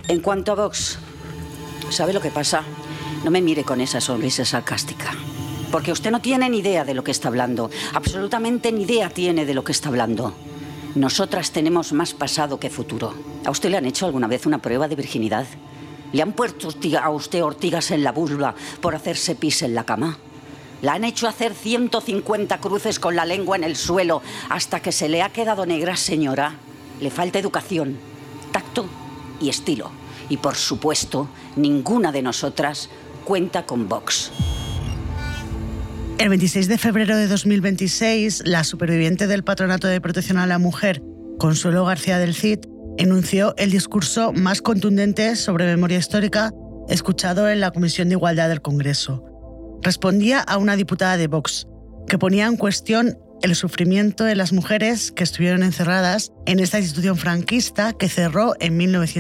En cuanto a Vox, ¿sabe lo que pasa? No me mire con esa sonrisa sarcástica. Porque usted no tiene ni idea de lo que está hablando. Absolutamente ni idea tiene de lo que está hablando. Nosotras tenemos más pasado que futuro. ¿A usted le han hecho alguna vez una prueba de virginidad? ¿Le han puesto a usted ortigas en la vulva por hacerse pis en la cama? ¿La han hecho hacer 150 cruces con la lengua en el suelo hasta que se le ha quedado negra, señora? Le falta educación, tacto y estilo. Y por supuesto, ninguna de nosotras cuenta con Vox. El 26 de febrero de 2026, la superviviente del Patronato de Protección a la Mujer, Consuelo García del Cid, enunció el discurso más contundente sobre memoria histórica escuchado en la Comisión de Igualdad del Congreso. Respondía a una diputada de Vox, que ponía en cuestión el sufrimiento de las mujeres que estuvieron encerradas en esta institución franquista que cerró en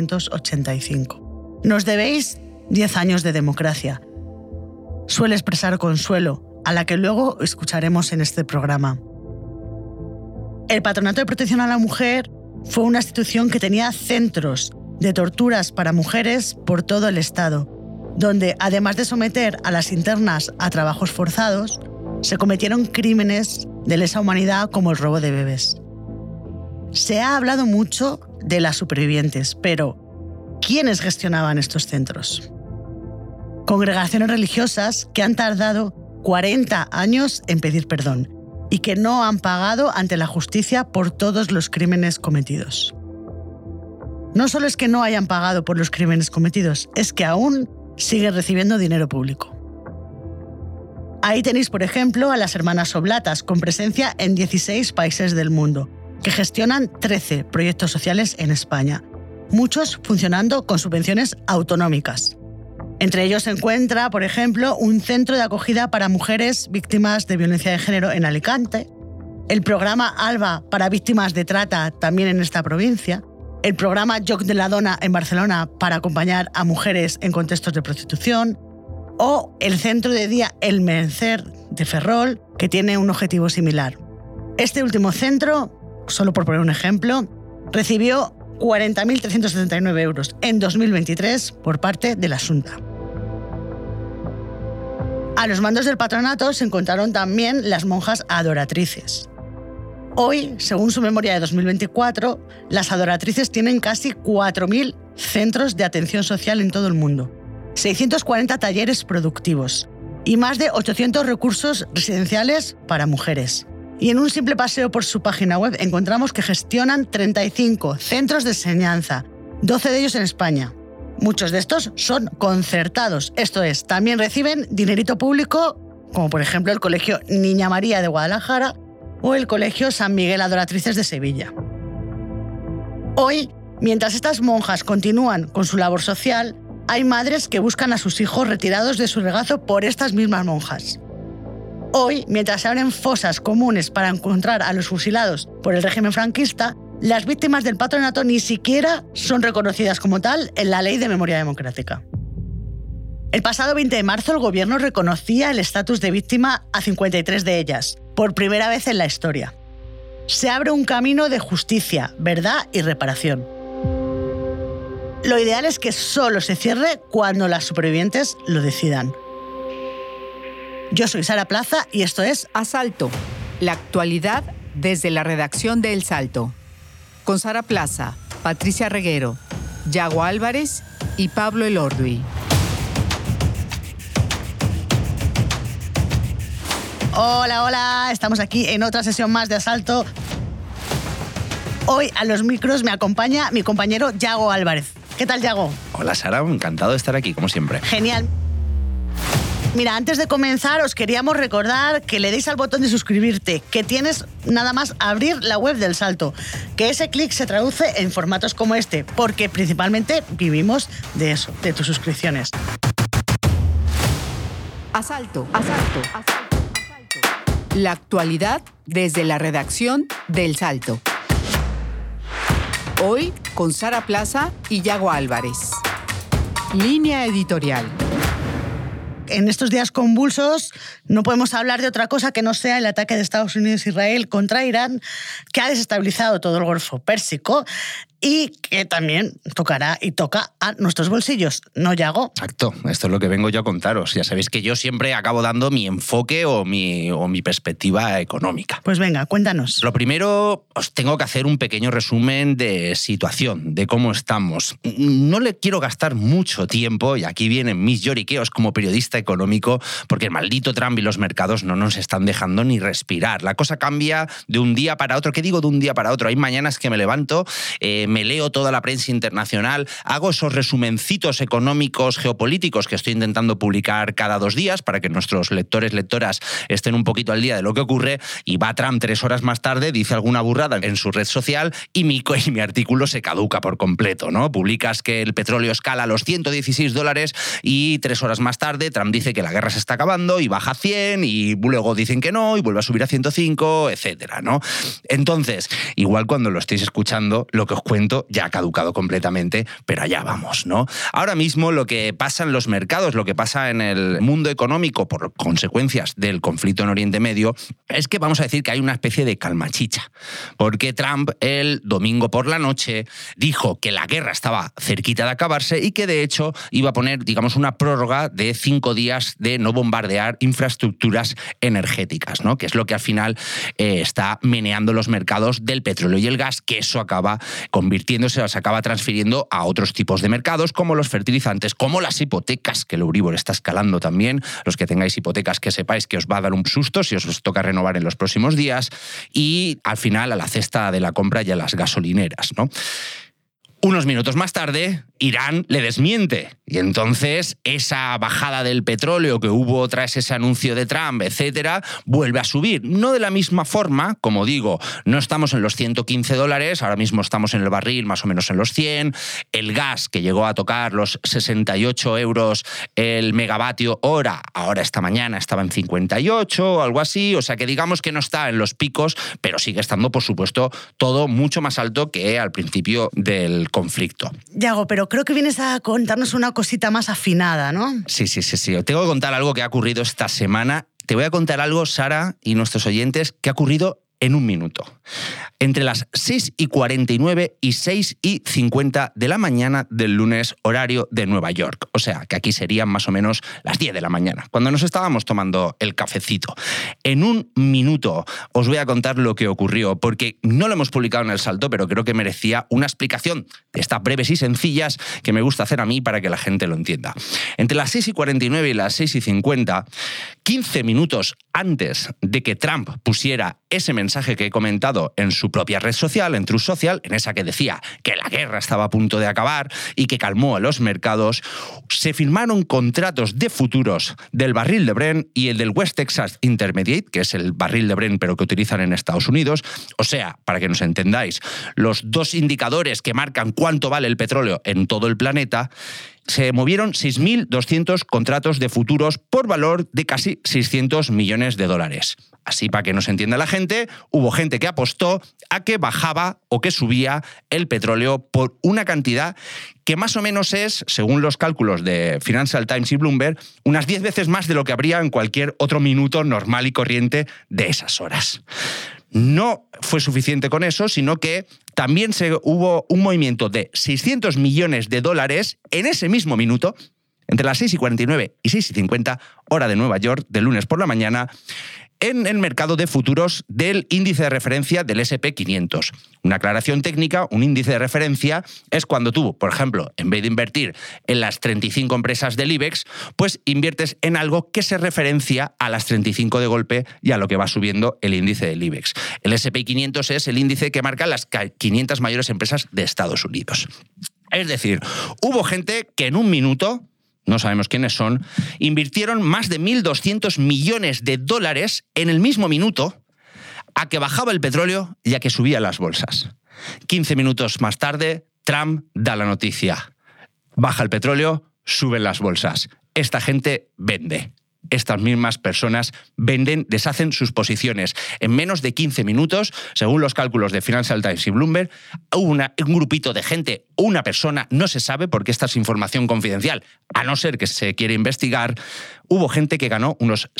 1985. Nos debéis 10 años de democracia. Suele expresar Consuelo, a la que luego escucharemos en este programa. El Patronato de Protección a la Mujer fue una institución que tenía centros de torturas para mujeres por todo el Estado, donde, además de someter a las internas a trabajos forzados, se cometieron crímenes de lesa humanidad como el robo de bebés. Se ha hablado mucho de las supervivientes, pero ¿quiénes gestionaban estos centros? Congregaciones religiosas que han tardado 40 años en pedir perdón y que no han pagado ante la justicia por todos los crímenes cometidos. No solo es que no hayan pagado por los crímenes cometidos, es que aún siguen recibiendo dinero público. Ahí tenéis, por ejemplo, a las Hermanas Oblatas, con presencia en 16 países del mundo, que gestionan 13 proyectos sociales en España, muchos funcionando con subvenciones autonómicas. Entre ellos se encuentra, por ejemplo, un centro de acogida para mujeres víctimas de violencia de género en Alicante, el programa ALBA para víctimas de trata también en esta provincia, el programa Joc de la Dona en Barcelona para acompañar a mujeres en contextos de prostitución, o el centro de día El Mencer de Ferrol, que tiene un objetivo similar. Este último centro, solo por poner un ejemplo, recibió 40.379 euros en 2023 por parte de la Xunta. A los mandos del patronato se encontraron también las monjas adoratrices. Hoy, según su memoria de 2024, las adoratrices tienen casi 4.000 centros de atención social en todo el mundo, 640 talleres productivos y más de 800 recursos residenciales para mujeres. Y en un simple paseo por su página web encontramos que gestionan 35 centros de enseñanza, 12 de ellos en España. Muchos de estos son concertados, esto es, también reciben dinerito público, como por ejemplo el Colegio Niña María de Guadalajara o el Colegio San Miguel Adoratrices de Sevilla. Hoy, mientras estas monjas continúan con su labor social, hay madres que buscan a sus hijos retirados de su regazo por estas mismas monjas. Hoy, mientras se abren fosas comunes para encontrar a los fusilados por el régimen franquista, las víctimas del patronato ni siquiera son reconocidas como tal en la Ley de Memoria Democrática. El pasado 20 de marzo el gobierno reconocía el estatus de víctima a 53 de ellas, por primera vez en la historia. Se abre un camino de justicia, verdad y reparación. Lo ideal es que solo se cierre cuando las supervivientes lo decidan. Yo soy Sara Plaza y esto es Asalto, la actualidad desde la redacción de El Salto. Con Sara Plaza, Patricia Reguero, Yago Álvarez y Pablo Elorduy. Hola, hola, estamos aquí en otra sesión más de Asalto. Hoy a los micros me acompaña mi compañero Yago Álvarez. ¿Qué tal, Yago? Hola, Sara, encantado de estar aquí, como siempre. Genial. Mira, antes de comenzar os queríamos recordar que le deis al botón de suscribirte, que tienes nada más abrir la web del Salto, que ese clic se traduce en formatos como este, porque principalmente vivimos de eso, de tus suscripciones. Asalto, asalto, asalto, asalto. La actualidad desde la redacción del Salto. Hoy con Sara Plaza y Yago Álvarez. Línea editorial. En estos días convulsos no podemos hablar de otra cosa que no sea el ataque de Estados Unidos e Israel contra Irán, que ha desestabilizado todo el Golfo Pérsico y que también tocará y toca a nuestros bolsillos, ¿no, Yago? Exacto, esto es lo que vengo yo a contaros. Ya sabéis que yo siempre acabo dando mi enfoque o mi perspectiva económica. Pues venga, cuéntanos. Lo primero, os tengo que hacer un pequeño resumen de situación, de cómo estamos. No le quiero gastar mucho tiempo, y aquí vienen mis lloriqueos como periodista económico, porque el maldito Trump y los mercados no nos están dejando ni respirar. La cosa cambia de un día para otro. ¿Qué digo de un día para otro? Hay mañanas que me levanto, me leo toda la prensa internacional, hago esos resumencitos económicos, geopolíticos que estoy intentando publicar cada 2 días para que nuestros lectores, lectoras estén un poquito al día de lo que ocurre, y va Trump 3 horas más tarde, dice alguna burrada en su red social y mi artículo se caduca por completo, ¿no? Publicas que el petróleo escala a los $116 y 3 horas más tarde Trump dice que la guerra se está acabando y baja a 100 y luego dicen que no y vuelve a subir a 105, etcétera, ¿no? Entonces, igual cuando lo estéis escuchando, lo que os cuento ya ha caducado completamente, pero allá vamos, ¿no? Ahora mismo lo que pasa en los mercados, lo que pasa en el mundo económico por consecuencias del conflicto en Oriente Medio, es que vamos a decir que hay una especie de calmachicha, porque Trump el domingo por la noche dijo que la guerra estaba cerquita de acabarse y que de hecho iba a poner, digamos, una prórroga de 5 días de no bombardear infraestructuras energéticas, ¿no? Que es lo que al final está meneando los mercados del petróleo y el gas, que eso acaba convirtiéndose, se acaba transfiriendo a otros tipos de mercados, como los fertilizantes, como las hipotecas, que el Euribor está escalando también. Los que tengáis hipotecas, que sepáis que os va a dar un susto si os toca renovar en los próximos días, y al final a la cesta de la compra y a las gasolineras, ¿no? Unos minutos más tarde, Irán le desmiente. Y entonces esa bajada del petróleo que hubo tras ese anuncio de Trump, etcétera, vuelve a subir. No de la misma forma, como digo, no estamos en los $115, ahora mismo estamos en el barril más o menos en los 100. El gas, que llegó a tocar los 68 euros el megavatio hora, ahora esta mañana estaba en 58 o algo así. O sea que digamos que no está en los picos, pero sigue estando, por supuesto, todo mucho más alto que al principio del conflicto. Yago, pero creo que vienes a contarnos una cosita más afinada, ¿no? Sí. Tengo que contar algo que ha ocurrido esta semana. Te voy a contar algo, Sara, y nuestros oyentes, que ha ocurrido en un minuto. Entre las 6:49 y 6:50 de la mañana del lunes, horario de Nueva York. O sea, que aquí serían más o menos las 10 de la mañana, cuando nos estábamos tomando el cafecito. En un minuto os voy a contar lo que ocurrió, porque no lo hemos publicado en El Salto, pero creo que merecía una explicación de estas breves y sencillas que me gusta hacer a mí para que la gente lo entienda. Entre las 6:49 y las 6:50, 15 minutos antes de que Trump pusiera ese mensaje que he comentado en su propia red social, en Truth Social, en esa que decía que la guerra estaba a punto de acabar y que calmó a los mercados, se firmaron contratos de futuros del barril de Brent y el del West Texas Intermediate, que es el barril de Brent pero que utilizan en Estados Unidos. O sea, para que nos entendáis, los 2 indicadores que marcan cuánto vale el petróleo en todo el planeta. Se movieron 6.200 contratos de futuros por valor de casi $600 millones. Así, para que nos entienda la gente, hubo gente que apostó a que bajaba o que subía el petróleo por una cantidad que más o menos es, según los cálculos de Financial Times y Bloomberg, unas 10 veces más de lo que habría en cualquier otro minuto normal y corriente de esas horas. No fue suficiente con eso, sino que también hubo un movimiento de $600 millones en ese mismo minuto, entre las 6:49 y 6:50, hora de Nueva York, de lunes por la mañana, en el mercado de futuros del índice de referencia del S&P 500. Una aclaración técnica, un índice de referencia es cuando tú, por ejemplo, en vez de invertir en las 35 empresas del IBEX, pues inviertes en algo que se referencia a las 35 de golpe y a lo que va subiendo el índice del IBEX. El S&P 500 es el índice que marca las 500 mayores empresas de Estados Unidos. Es decir, hubo gente que en un minuto, no sabemos quiénes son, invirtieron más de $1.200 millones en el mismo minuto a que bajaba el petróleo y a que subía las bolsas. 15 minutos más tarde, Trump da la noticia. Baja el petróleo, suben las bolsas. Esta gente vende. estas mismas personas deshacen sus posiciones. En menos de 15 minutos, según los cálculos de Financial Times y Bloomberg, hubo un grupito de gente, una persona, no se sabe porque esta es información confidencial, a no ser que se quiera investigar, hubo gente que ganó unos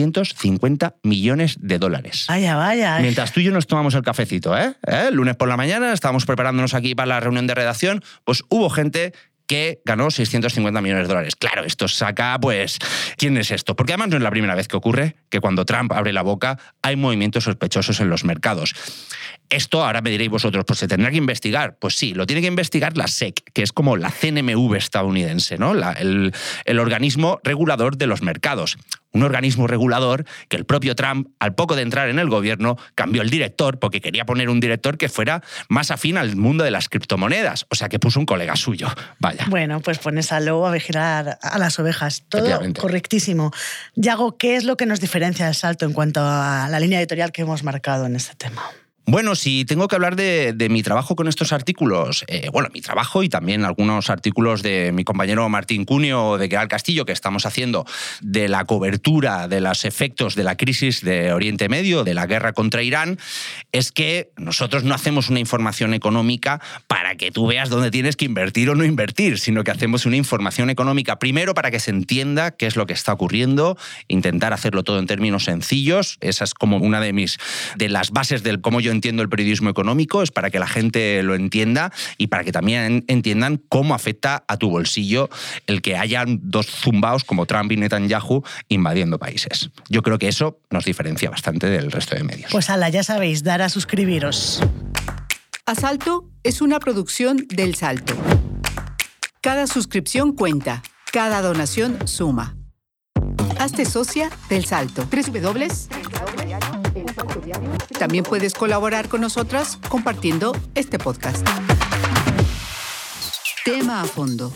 650 millones de dólares. Vaya, vaya. Mientras tú y yo nos tomamos el cafecito, el lunes por la mañana, estábamos preparándonos aquí para la reunión de redacción, pues hubo gente que ganó 650 millones de dólares. Claro, esto saca, pues, ¿quién es esto? Porque además no es la primera vez que ocurre que cuando Trump abre la boca hay movimientos sospechosos en los mercados. Esto, ahora me diréis vosotros, pues se tendrá que investigar. Pues sí, lo tiene que investigar la SEC, que es como la CNMV estadounidense, ¿no? El organismo regulador de los mercados. Un organismo regulador que el propio Trump, al poco de entrar en el gobierno, cambió el director porque quería poner un director que fuera más afín al mundo de las criptomonedas. O sea, que puso un colega suyo. Vaya. Bueno, pues pones al lobo a vigilar a las ovejas. Todo correctísimo. Yago, ¿qué es lo que nos diferencia del Salto en cuanto a la línea editorial que hemos marcado en este tema? Bueno, si tengo que hablar de mi trabajo con estos artículos, mi trabajo y también algunos artículos de mi compañero Martín Cunio o de Queral Castillo que estamos haciendo de la cobertura de los efectos de la crisis de Oriente Medio, de la guerra contra Irán, es que nosotros no hacemos una información económica para que tú veas dónde tienes que invertir o no invertir, sino que hacemos una información económica primero para que se entienda qué es lo que está ocurriendo, intentar hacerlo todo en términos sencillos. Esa es como una de las bases del cómo yo entiendo el periodismo económico, es para que la gente lo entienda y para que también entiendan cómo afecta a tu bolsillo el que hayan dos zumbaos como Trump y Netanyahu invadiendo países. Yo creo que eso nos diferencia bastante del resto de medios. Pues ala, ya sabéis, dar a suscribiros. Asalto es una producción del Salto. Cada suscripción cuenta, cada donación suma. Hazte socia del Salto. www. También puedes colaborar con nosotras compartiendo este podcast. Tema a fondo.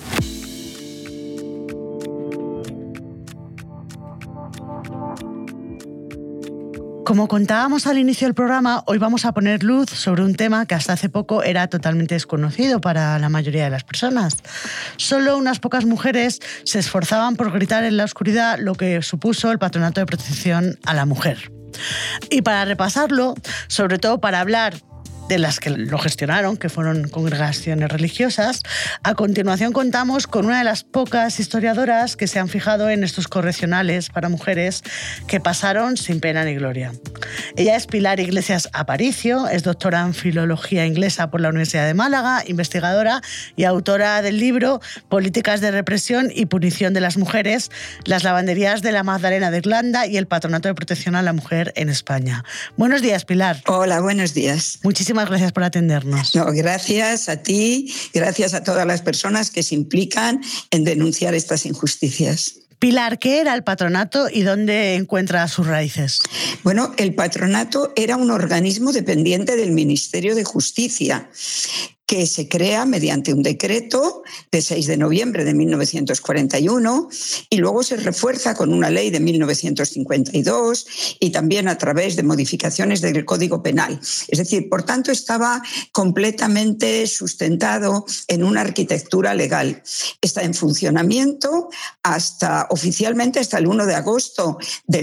Como contábamos al inicio del programa, hoy vamos a poner luz sobre un tema que hasta hace poco era totalmente desconocido para la mayoría de las personas. Solo unas pocas mujeres se esforzaban por gritar en la oscuridad lo que supuso el Patronato de Protección a la Mujer. Y para repasarlo, sobre todo para hablar de las que lo gestionaron, que fueron congregaciones religiosas, a continuación contamos con una de las pocas historiadoras que se han fijado en estos correccionales para mujeres que pasaron sin pena ni gloria. Ella es Pilar Iglesias Aparicio, es doctora en Filología Inglesa por la Universidad de Málaga, investigadora y autora del libro Políticas de represión y punición de las mujeres, las lavanderías de la Magdalena de Irlanda y el Patronato de Protección a la Mujer en España. Buenos días, Pilar. Hola, buenos días. Muchísimas gracias por atendernos. No, gracias a ti, gracias a todas las personas que se implican en denunciar estas injusticias. Pilar, ¿qué era el patronato y dónde encuentra sus raíces? Bueno, el patronato era un organismo dependiente del Ministerio de Justicia que se crea mediante un decreto de 6 de noviembre de 1941 y luego se refuerza con una ley de 1952 y también a través de modificaciones del Código Penal. Es decir, por tanto, estaba completamente sustentado en una arquitectura legal. Está en funcionamiento oficialmente hasta el 1 de agosto de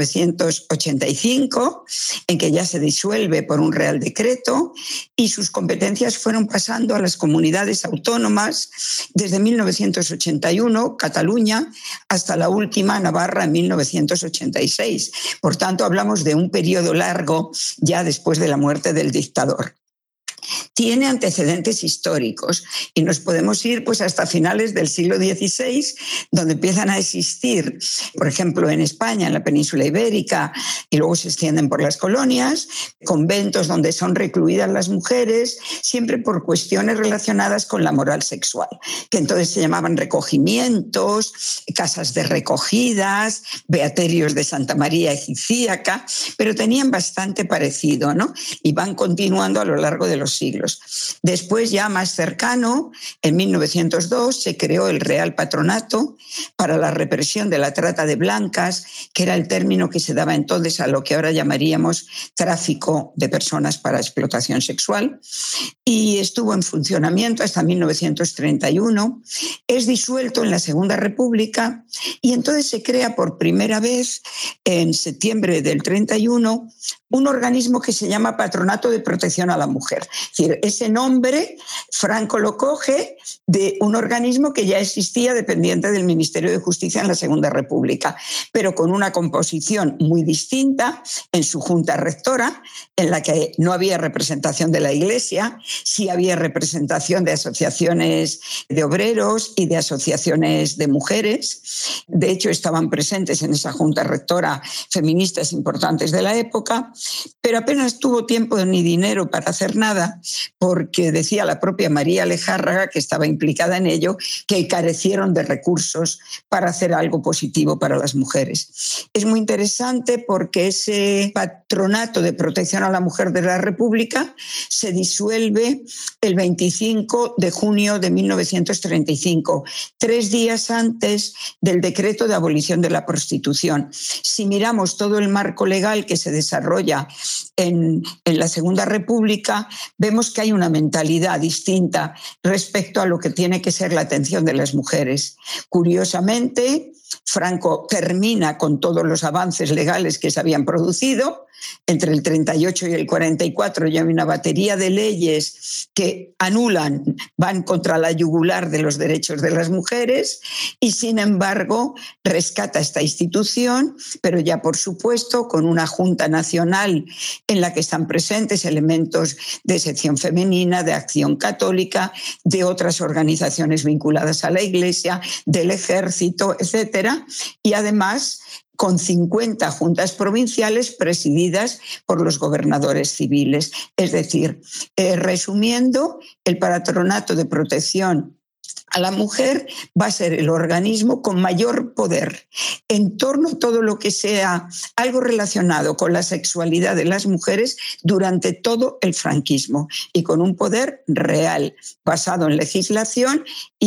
1985, en que ya se disuelve por un Real Decreto y sus competencias fueron pasando a las comunidades autónomas desde 1981, Cataluña, hasta la última, Navarra, en 1986. Por tanto, hablamos de un periodo largo ya después de la muerte del dictador. Tiene antecedentes históricos y nos podemos ir pues hasta finales del siglo XVI, donde empiezan a existir, por ejemplo, en España, en la península ibérica, y luego se extienden por las colonias, conventos donde son recluidas las mujeres, siempre por cuestiones relacionadas con la moral sexual, que entonces se llamaban recogimientos, casas de recogidas, beaterios de Santa María Egipcíaca, pero tenían bastante parecido, ¿no? Y van continuando a lo largo de los siglos. siglos. Después, ya más cercano, en 1902 se creó el Real Patronato para la represión de la trata de blancas, que era el término que se daba entonces a lo que ahora llamaríamos tráfico de personas para explotación sexual, y estuvo en funcionamiento hasta 1931. Es disuelto en la Segunda República y entonces se crea por primera vez en septiembre del 31 un organismo que se llama Patronato de Protección a la Mujer. Es decir, ese nombre Franco lo coge de un organismo que ya existía dependiente del Ministerio de Justicia en la Segunda República, pero con una composición muy distinta en su junta rectora, en la que no había representación de la Iglesia, sí había representación de asociaciones de obreros y de asociaciones de mujeres. De hecho, estaban presentes en esa junta rectora feministas importantes de la época, pero apenas tuvo tiempo ni dinero para hacer nada, porque decía la propia María Lejárraga, que estaba implicada en ello, que carecieron de recursos para hacer algo positivo para las mujeres. Es muy interesante porque ese Patronato de Protección a la Mujer de la República se disuelve el 25 de junio de 1935, 3 días antes del decreto de abolición de la prostitución. Si miramos todo el marco legal que se desarrolla en la Segunda República, vemos que hay una mentalidad distinta respecto a lo que tiene que ser la atención de las mujeres. Curiosamente, Franco termina con todos los avances legales que se habían producido. Entre el 38 y el 44 ya hay una batería de leyes que anulan, van contra la yugular de los derechos de las mujeres, y sin embargo rescata esta institución, pero ya por supuesto con una Junta Nacional en la que están presentes elementos de sección femenina, de Acción Católica, de otras organizaciones vinculadas a la Iglesia, del Ejército, etcétera, y además con 50 juntas provinciales presididas por los gobernadores civiles. Es decir, resumiendo, el Patronato de Protección a la Mujer va a ser el organismo con mayor poder en torno a todo lo que sea algo relacionado con la sexualidad de las mujeres durante todo el franquismo, y con un poder real basado en legislación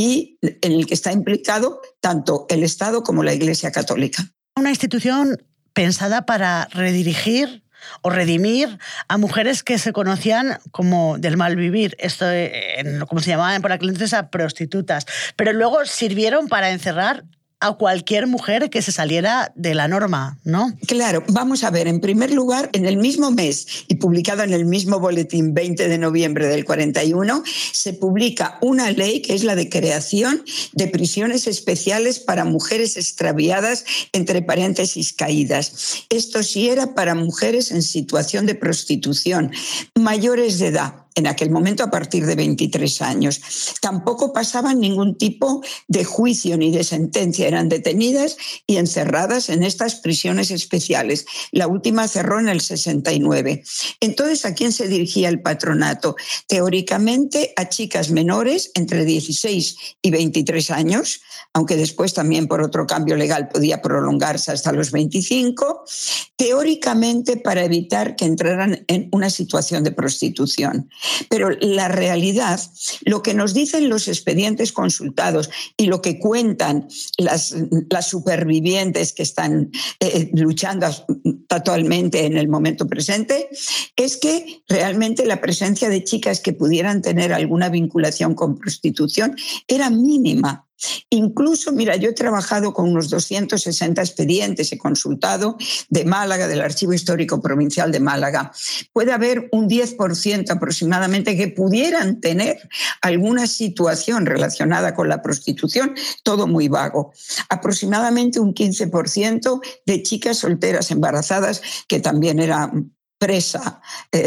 y en el que está implicado tanto el Estado como la Iglesia Católica. Una institución pensada para redirigir o redimir a mujeres que se conocían como del mal vivir, esto como se llamaban por aquel entonces a prostitutas, pero luego sirvieron para encerrar a cualquier mujer que se saliera de la norma, ¿no? Claro, vamos a ver, en primer lugar, en el mismo mes y publicado en el mismo boletín 20 de noviembre del 41, se publica una ley que es la de creación de prisiones especiales para mujeres extraviadas, entre paréntesis caídas. Esto sí era para mujeres en situación de prostitución, mayores de edad. En aquel momento a partir de 23 años. Tampoco pasaban ningún tipo de juicio ni de sentencia, eran detenidas y encerradas en estas prisiones especiales. La última cerró en el 69. Entonces, ¿a quién se dirigía el patronato? Teóricamente a chicas menores entre 16 y 23 años, aunque después también por otro cambio legal podía prolongarse hasta los 25, teóricamente para evitar que entraran en una situación de prostitución. Pero la realidad, lo que nos dicen los expedientes consultados y lo que cuentan las supervivientes que están luchando actualmente en el momento presente, es que realmente la presencia de chicas que pudieran tener alguna vinculación con prostitución era mínima. Incluso, mira, yo he trabajado con unos 260 expedientes, he consultado de Málaga, del Archivo Histórico Provincial de Málaga. Puede haber un 10% aproximadamente que pudieran tener alguna situación relacionada con la prostitución, todo muy vago. Aproximadamente un 15% de chicas solteras embarazadas, que también era presa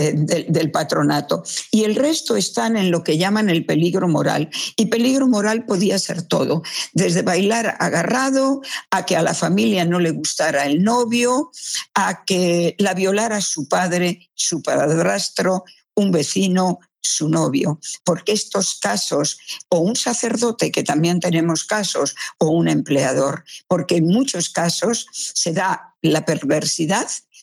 del patronato. Y el resto están en lo que llaman el peligro moral. Y peligro moral podía ser todo, desde bailar agarrado, a que a la familia no le gustara el novio, a que la violara su padre, su padrastro, un vecino, su novio. Porque estos casos, o un sacerdote, que también tenemos casos, o un empleador, porque en muchos casos se da la perversidad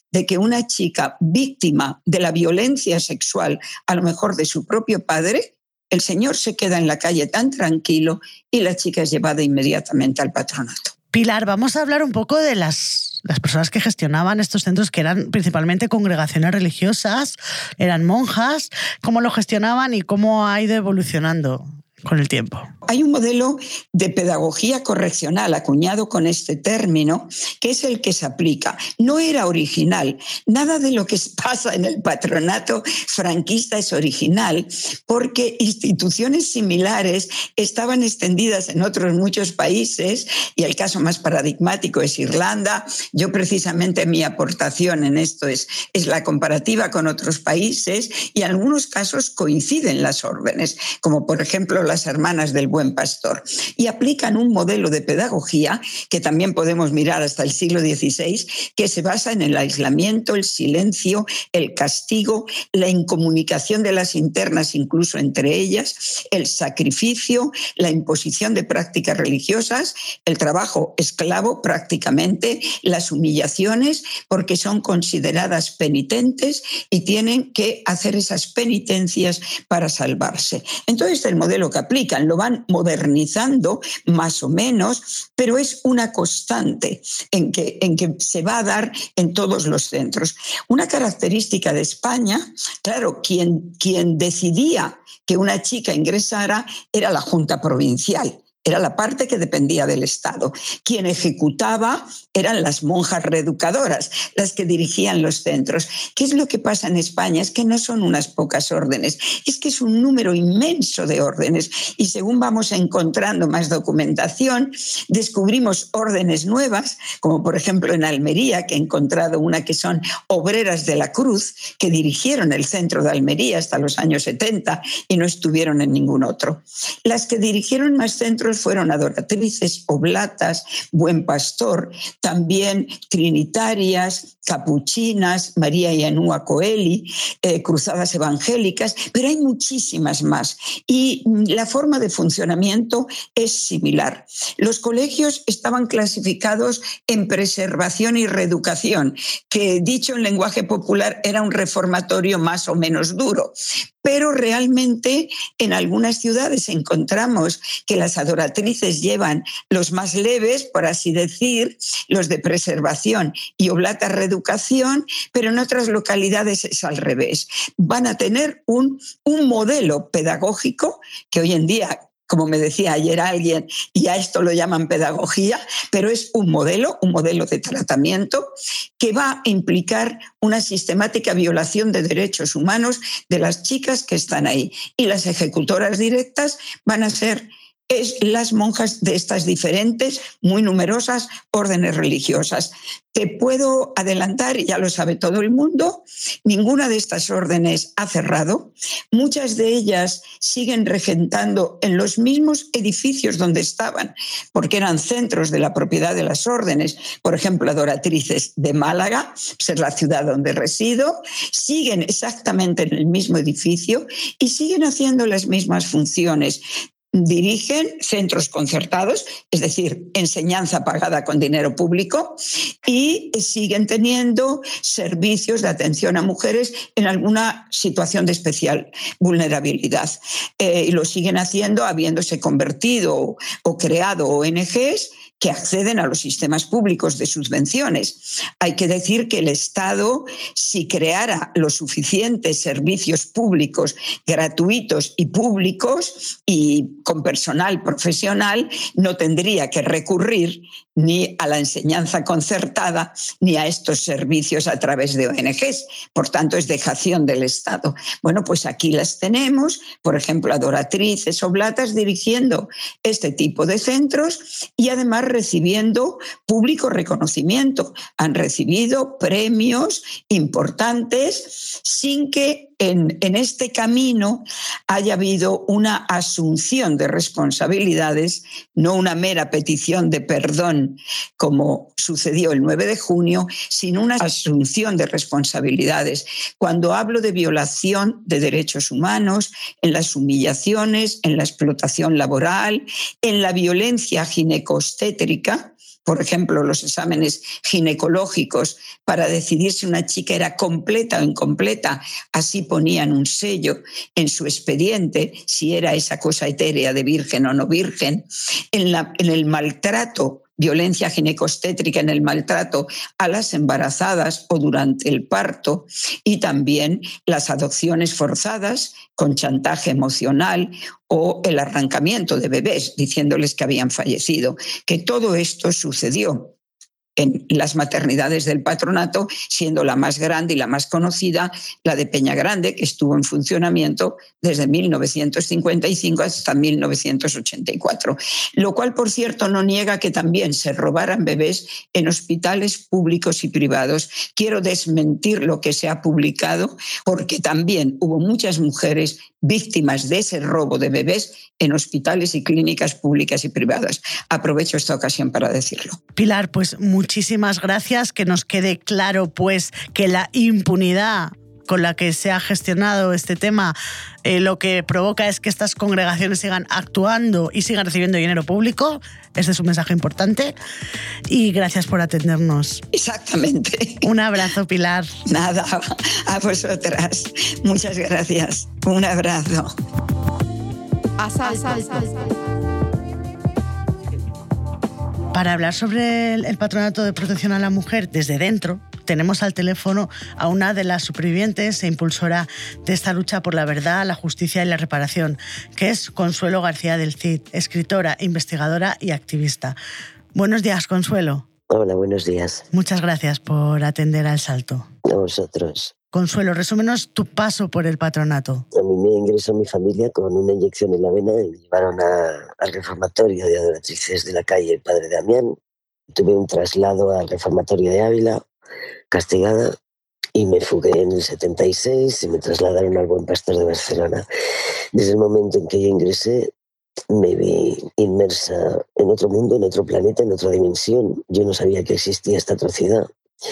de que una chica víctima de la violencia sexual, a lo mejor de su propio padre, el señor se queda en la calle tan tranquilo y la chica es llevada inmediatamente al patronato. Pilar, vamos a hablar un poco de las personas que gestionaban estos centros, que eran principalmente congregaciones religiosas, eran monjas, cómo lo gestionaban y cómo ha ido evolucionando con el tiempo. Hay un modelo de pedagogía correccional acuñado con este término, que es el que se aplica. No era original. Nada de lo que pasa en el patronato franquista es original, porque instituciones similares estaban extendidas en otros muchos países, y el caso más paradigmático es Irlanda. Yo precisamente mi aportación en esto es la comparativa con otros países, y en algunos casos coinciden las órdenes, como por ejemplo las Hermanas del Buen Pastor, y aplican un modelo de pedagogía que también podemos mirar hasta el siglo XVI, que se basa en el aislamiento, el silencio, el castigo, la incomunicación de las internas incluso entre ellas, el sacrificio, la imposición de prácticas religiosas, el trabajo esclavo prácticamente, las humillaciones, porque son consideradas penitentes y tienen que hacer esas penitencias para salvarse. Entonces el modelo que aplican lo van modernizando más o menos, pero es una constante en que se va a dar en todos los centros. Una característica de España, claro, quien decidía que una chica ingresara era la Junta Provincial. Era la parte que dependía del Estado. Quien ejecutaba eran las monjas reeducadoras, las que dirigían los centros. ¿Qué es lo que pasa en España? Es que no son unas pocas órdenes, es que es un número inmenso de órdenes. Y según vamos encontrando más documentación, descubrimos órdenes nuevas, como por ejemplo en Almería, que he encontrado una que son obreras de la Cruz, que dirigieron el centro de Almería hasta los años 70 y no estuvieron en ningún otro. Las que dirigieron más centros fueron adoratrices, oblatas, Buen Pastor, también trinitarias, capuchinas, María y Anúa Coeli, cruzadas evangélicas, pero hay muchísimas más. Y la forma de funcionamiento es similar. Los colegios estaban clasificados en preservación y reeducación, que dicho en lenguaje popular era un reformatorio más o menos duro. Pero realmente en algunas ciudades encontramos que las adoratrices llevan los más leves, por así decir, los de preservación y oblata reeducación, pero en otras localidades es al revés. Van a tener un modelo pedagógico que hoy en día, como me decía ayer alguien, y a esto lo llaman pedagogía, pero es un modelo de tratamiento que va a implicar una sistemática violación de derechos humanos de las chicas que están ahí. Y las ejecutoras directas van a ser las monjas de estas diferentes, muy numerosas órdenes religiosas. Te puedo adelantar, y ya lo sabe todo el mundo, ninguna de estas órdenes ha cerrado. Muchas de ellas siguen regentando en los mismos edificios donde estaban, porque eran centros de la propiedad de las órdenes. Por ejemplo, adoratrices de Málaga, es la ciudad donde resido, siguen exactamente en el mismo edificio y siguen haciendo las mismas funciones. Dirigen centros concertados, es decir, enseñanza pagada con dinero público, y siguen teniendo servicios de atención a mujeres en alguna situación de especial vulnerabilidad. Y lo siguen haciendo habiéndose convertido o creado ONGs que acceden a los sistemas públicos de subvenciones. Hay que decir que el Estado, si creara los suficientes servicios públicos gratuitos y públicos y con personal profesional, no tendría que recurrir ni a la enseñanza concertada ni a estos servicios a través de ONGs. Por tanto, es dejación del Estado. Bueno, pues aquí las tenemos, por ejemplo, adoratrices, oblatas dirigiendo este tipo de centros y además recibiendo público reconocimiento. Han recibido premios importantes sin que en este camino haya habido una asunción de responsabilidades, no una mera petición de perdón como sucedió el 9 de junio, sino una asunción de responsabilidades. Cuando hablo de violación de derechos humanos, en las humillaciones, en la explotación laboral, en la violencia ginecostétrica, por ejemplo, los exámenes ginecológicos para decidir si una chica era completa o incompleta. Así ponían un sello en su expediente, si era esa cosa etérea de virgen o no virgen. En el maltrato, violencia ginecostétrica en el maltrato a las embarazadas o durante el parto, y también las adopciones forzadas con chantaje emocional o el arrancamiento de bebés diciéndoles que habían fallecido, que todo esto sucedió en las maternidades del Patronato, siendo la más grande y la más conocida la de Peña Grande, que estuvo en funcionamiento desde 1955 hasta 1984. Lo cual, por cierto, no niega que también se robaran bebés en hospitales públicos y privados. Quiero desmentir lo que se ha publicado, porque también hubo muchas mujeres víctimas de ese robo de bebés en hospitales y clínicas públicas y privadas. Aprovecho esta ocasión para decirlo. Pilar, pues muchísimas gracias. Que nos quede claro pues que la impunidad con la que se ha gestionado este tema lo que provoca es que estas congregaciones sigan actuando y sigan recibiendo dinero público. Este es un mensaje importante. Y gracias por atendernos. Exactamente. Un abrazo, Pilar. Nada, a vosotras. Muchas gracias. Un abrazo. Para hablar sobre el Patronato de Protección a la Mujer desde dentro, tenemos al teléfono a una de las supervivientes e impulsora de esta lucha por la verdad, la justicia y la reparación, que es Consuelo García del Cid, escritora, investigadora y activista. Buenos días, Consuelo. Hola, buenos días. Muchas gracias por atender al Salto. A vosotros. Consuelo, resúmenos tu paso por el patronato. A mí me ingresó mi familia con una inyección en la vena y me llevaron al reformatorio de adoratrices de la calle El Padre Damián. Tuve un traslado al reformatorio de Ávila, castigada, y me fugué en el 76 y me trasladaron al Buen Pastor de Barcelona. Desde el momento en que yo ingresé, me vi inmersa en otro mundo, en otro planeta, en otra dimensión. Yo no sabía que existía esta atrocidad.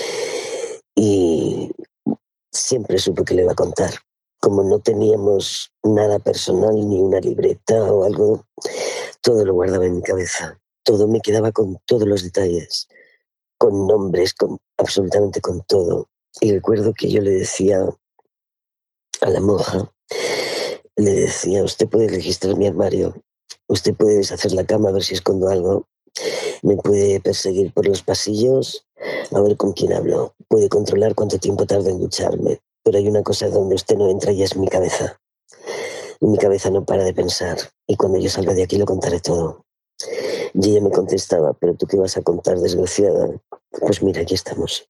Y siempre supe que le iba a contar. Como no teníamos nada personal, ni una libreta o algo, todo lo guardaba en mi cabeza. Todo me quedaba con todos los detalles, con nombres, absolutamente con todo. Y recuerdo que yo le decía a la monja, le decía, usted puede registrar mi armario, usted puede deshacer la cama a ver si escondo algo, me puede perseguir por los pasillos a ver con quién hablo, puede controlar cuánto tiempo tardo en ducharme, pero hay una cosa donde usted no entra y es mi cabeza. Y mi cabeza no para de pensar, y cuando yo salga de aquí lo contaré todo. Y ella me contestaba, ¿pero tú qué vas a contar, desgraciada? Pues mira, aquí estamos.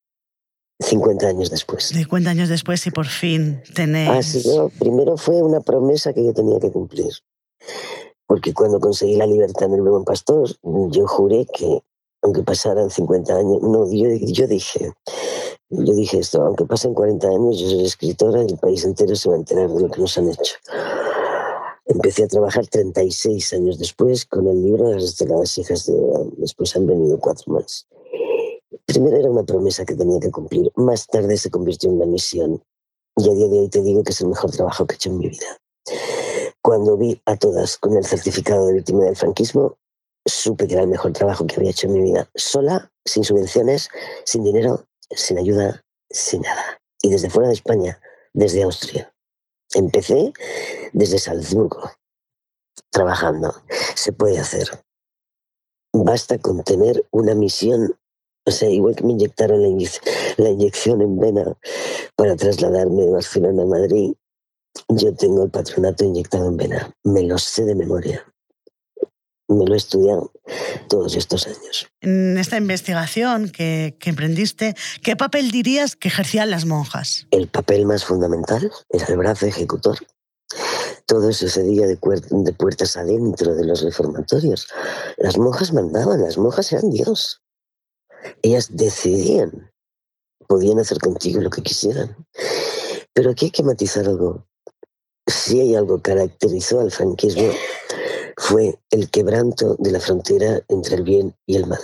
50 años después. 50 años después y por fin tenéis... Sí, no, primero fue una promesa que yo tenía que cumplir. Porque cuando conseguí la libertad en el Buen Pastor, yo juré que, aunque pasaran 50 años... No, yo dije esto, aunque pasen 40 años, yo soy escritora y el país entero se va a enterar de lo que nos han hecho. Empecé a trabajar 36 años después con el libro Las desteladas hijas de Eva. Después han venido 4 más. Primero era una promesa que tenía que cumplir. Más tarde se convirtió en una misión. Y a día de hoy te digo que es el mejor trabajo que he hecho en mi vida. Cuando vi a todas con el certificado de víctima del franquismo, supe que era el mejor trabajo que había hecho en mi vida. Sola, sin subvenciones, sin dinero, sin ayuda, sin nada. Y desde fuera de España, desde Austria. Empecé desde Salzburgo, trabajando. Se puede hacer. Basta con tener una misión. O sea, igual que me inyectaron la inyección en vena para trasladarme de Barcelona a Madrid, yo tengo el patronato inyectado en vena. Me lo sé de memoria. Me lo he estudiado todos estos años. En esta investigación que emprendiste, ¿qué papel dirías que ejercían las monjas? El papel más fundamental era el brazo ejecutor. Todo sucedía de puertas adentro de los reformatorios. Las monjas mandaban, las monjas eran Dios. Ellas decidían. Podían hacer contigo lo que quisieran. Pero aquí hay que matizar algo. Si hay algo que caracterizó al franquismo, fue el quebranto de la frontera entre el bien y el mal.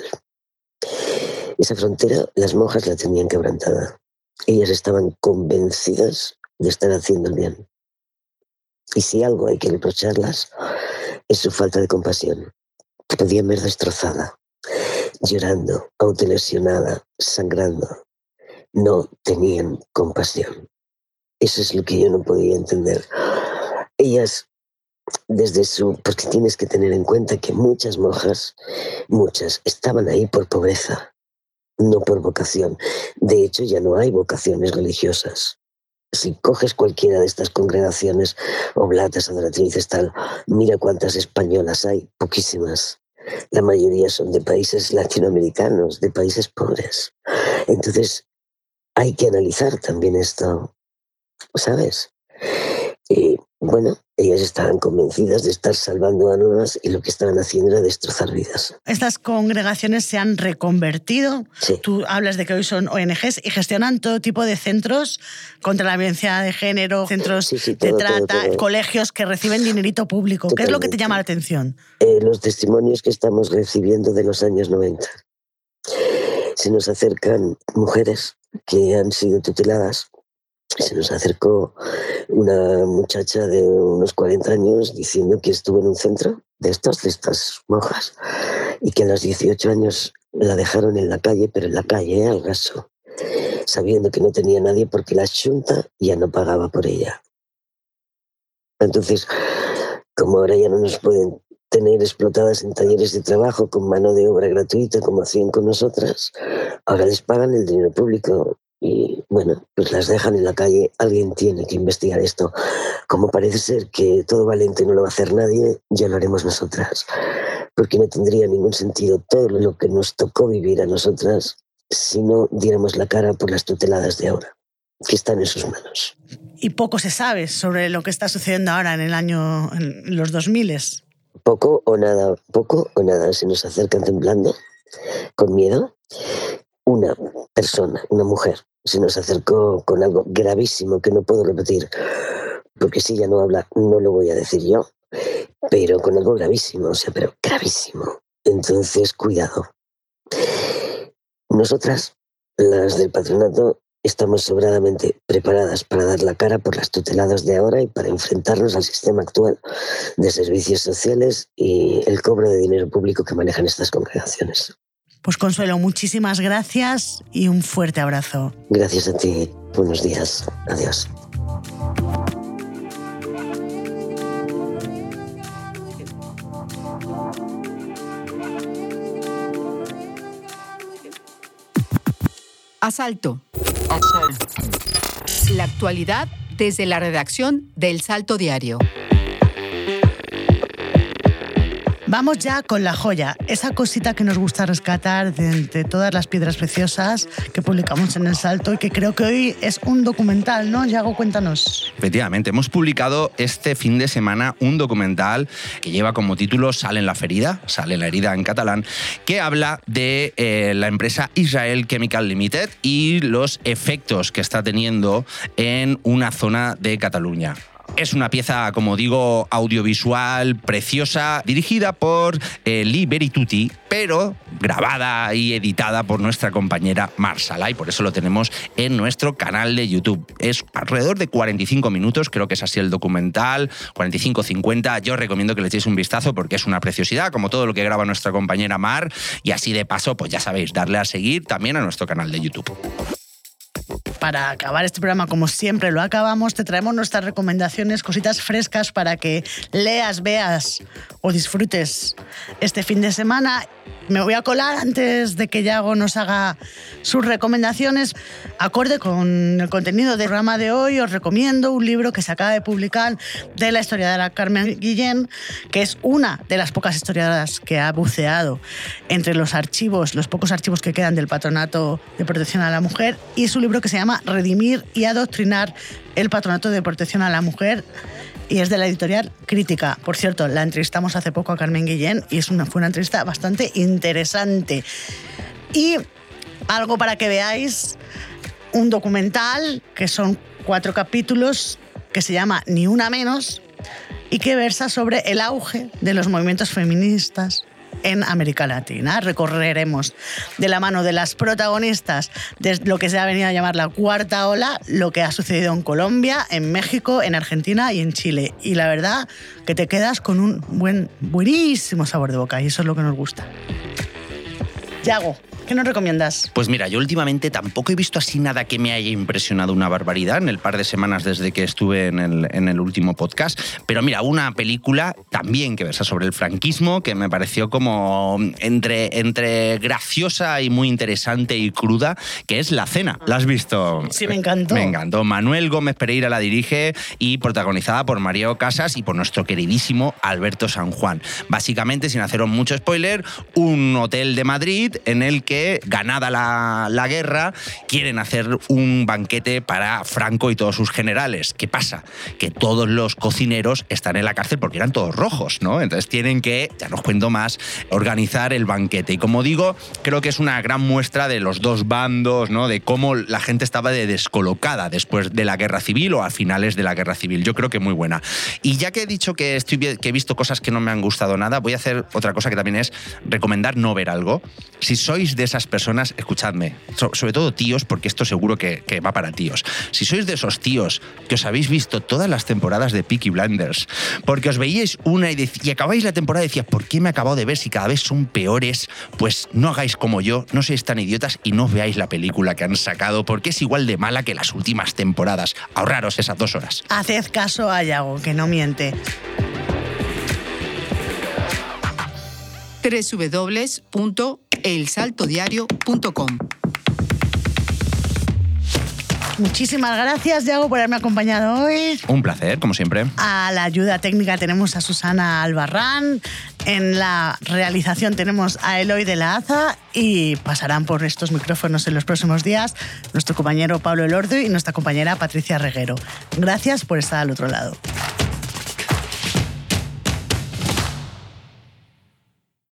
Esa frontera las monjas la tenían quebrantada. Ellas estaban convencidas de estar haciendo el bien. Y si algo hay que reprocharlas, es su falta de compasión. Te podían ver destrozada. llorando, autolesionada, sangrando. No tenían compasión. Eso es lo que yo no podía entender. Ellas, porque tienes que tener en cuenta que muchas monjas, estaban ahí por pobreza, no por vocación. De hecho, ya no hay vocaciones religiosas. Si coges cualquiera de estas congregaciones oblatas, adoratrices, tal, mira cuántas españolas hay, poquísimas. La mayoría son de países latinoamericanos, de países pobres. Entonces, hay que analizar también esto, ¿sabes? Bueno, ellas estaban convencidas de estar salvando almas y lo que estaban haciendo era destrozar vidas. Estas congregaciones se han reconvertido. Sí. Tú hablas de que hoy son ONGs y gestionan todo tipo de centros contra la violencia de género, centros de trata, todo. Colegios que reciben dinerito público. Totalmente. ¿Qué es lo que te llama la atención? Los testimonios que estamos recibiendo de los años 90. Se nos acercan mujeres que han sido tuteladas. Se nos acercó una muchacha de unos 40 años diciendo que estuvo en un centro de estas monjas y que a los 18 años la dejaron en la calle, pero en la calle, al raso, sabiendo que no tenía nadie porque la Xunta ya no pagaba por ella. Entonces, como ahora ya no nos pueden tener explotadas en talleres de trabajo con mano de obra gratuita como hacían con nosotras, ahora les pagan el dinero público. Y bueno, pues las dejan en la calle. Alguien tiene que investigar esto. Como parece ser que todo valente no lo va a hacer nadie, ya lo haremos nosotras. Porque no tendría ningún sentido todo lo que nos tocó vivir a nosotras si no diéramos la cara por las tuteladas de ahora, que están en sus manos. Y poco se sabe sobre lo que está sucediendo ahora en los 2000. Poco o nada. Se nos acercan temblando, con miedo. Una persona, una mujer, se nos acercó con algo gravísimo que no puedo repetir, porque si ella no habla, no lo voy a decir yo, pero con algo gravísimo, pero gravísimo. Entonces, cuidado. Nosotras, las del patronato, estamos sobradamente preparadas para dar la cara por las tuteladas de ahora y para enfrentarnos al sistema actual de servicios sociales y el cobro de dinero público que manejan estas congregaciones. Pues Consuelo, muchísimas gracias y un fuerte abrazo. Gracias a ti. Buenos días. Adiós. Asalto. La actualidad desde la redacción del Salto Diario. Vamos ya con la joya, esa cosita que nos gusta rescatar de entre todas las piedras preciosas que publicamos en El Salto y que creo que hoy es un documental, ¿no? Yago, cuéntanos. Efectivamente, hemos publicado este fin de semana un documental que lleva como título Sale en la herida en catalán, que habla de la empresa Israel Chemical Limited y los efectos que está teniendo en una zona de Cataluña. Es una pieza, como digo, audiovisual preciosa, dirigida por Lee Berituti, pero grabada y editada por nuestra compañera Mar Sala, y por eso lo tenemos en nuestro canal de YouTube. Es alrededor de 45 minutos, creo que es así el documental, 45-50. Yo os recomiendo que le echéis un vistazo porque es una preciosidad, como todo lo que graba nuestra compañera Mar, y así de paso, pues ya sabéis, darle a seguir también a nuestro canal de YouTube. Para acabar este programa, como siempre lo acabamos, te traemos nuestras recomendaciones, cositas frescas para que leas, veas o disfrutes este fin de semana. Me voy a colar antes de que Yago nos haga sus recomendaciones. Acorde con el contenido del programa de hoy, os recomiendo un libro que se acaba de publicar de la historiadora Carmen Guillén, que es una de las pocas historiadoras que ha buceado entre los pocos archivos que quedan del Patronato de Protección a la Mujer, y su libro que se llama Redimir y adoctrinar el Patronato de Protección a la Mujer, y es de la editorial Crítica. Por cierto, la entrevistamos hace poco a Carmen Guillén y fue una entrevista bastante interesante. Y algo para que veáis, un documental que son 4 capítulos que se llama Ni una menos y que versa sobre el auge de los movimientos feministas en América Latina. Recorreremos de la mano de las protagonistas de lo que se ha venido a llamar la cuarta ola, lo que ha sucedido en Colombia, en México, en Argentina y en Chile. Y la verdad que te quedas con un buenísimo sabor de boca, y eso es lo que nos gusta. Yago, ¿qué nos recomiendas? Pues mira, yo últimamente tampoco he visto así nada que me haya impresionado una barbaridad en el par de semanas desde que estuve en el último podcast. Pero mira, una película también que versa sobre el franquismo que me pareció como entre graciosa y muy interesante y cruda, que es La Cena. ¿La has visto? Sí, me encantó. Me encantó. Manuel Gómez Pereira la dirige y protagonizada por María Casas y por nuestro queridísimo Alberto San Juan. Básicamente, sin haceros mucho spoiler, un hotel de Madrid en el que, ganada la guerra, quieren hacer un banquete para Franco y todos sus generales. ¿Qué pasa? Que todos los cocineros están en la cárcel porque eran todos rojos, ¿no? Entonces tienen que, ya no os cuento más, organizar el banquete. Y como digo, creo que es una gran muestra de los dos bandos, ¿no? De cómo la gente estaba descolocada después de la guerra civil o a finales de la guerra civil. Yo creo que muy buena. Y ya que he dicho que he visto cosas que no me han gustado nada, voy a hacer otra cosa que también es recomendar no ver algo. Si sois de esas personas, escuchadme, sobre todo tíos, porque esto seguro que va para tíos. Si sois de esos tíos que os habéis visto todas las temporadas de Peaky Blinders, porque os veíais una y acabáis la temporada y decías, ¿por qué me he acabado de ver si cada vez son peores? Pues no hagáis como yo, no seáis tan idiotas y no veáis la película que han sacado, porque es igual de mala que las últimas temporadas. Ahorraros esas 2 horas. Haced caso a Yago, que no miente. www.elsaltodiario.com. Muchísimas gracias, Yago, por haberme acompañado hoy. Un placer, como siempre. A la ayuda técnica tenemos a Susana Albarrán. En la realización tenemos a Eloy de la Aza y pasarán por estos micrófonos en los próximos días nuestro compañero Pablo Elordu y nuestra compañera Patricia Reguero. Gracias por estar al otro lado.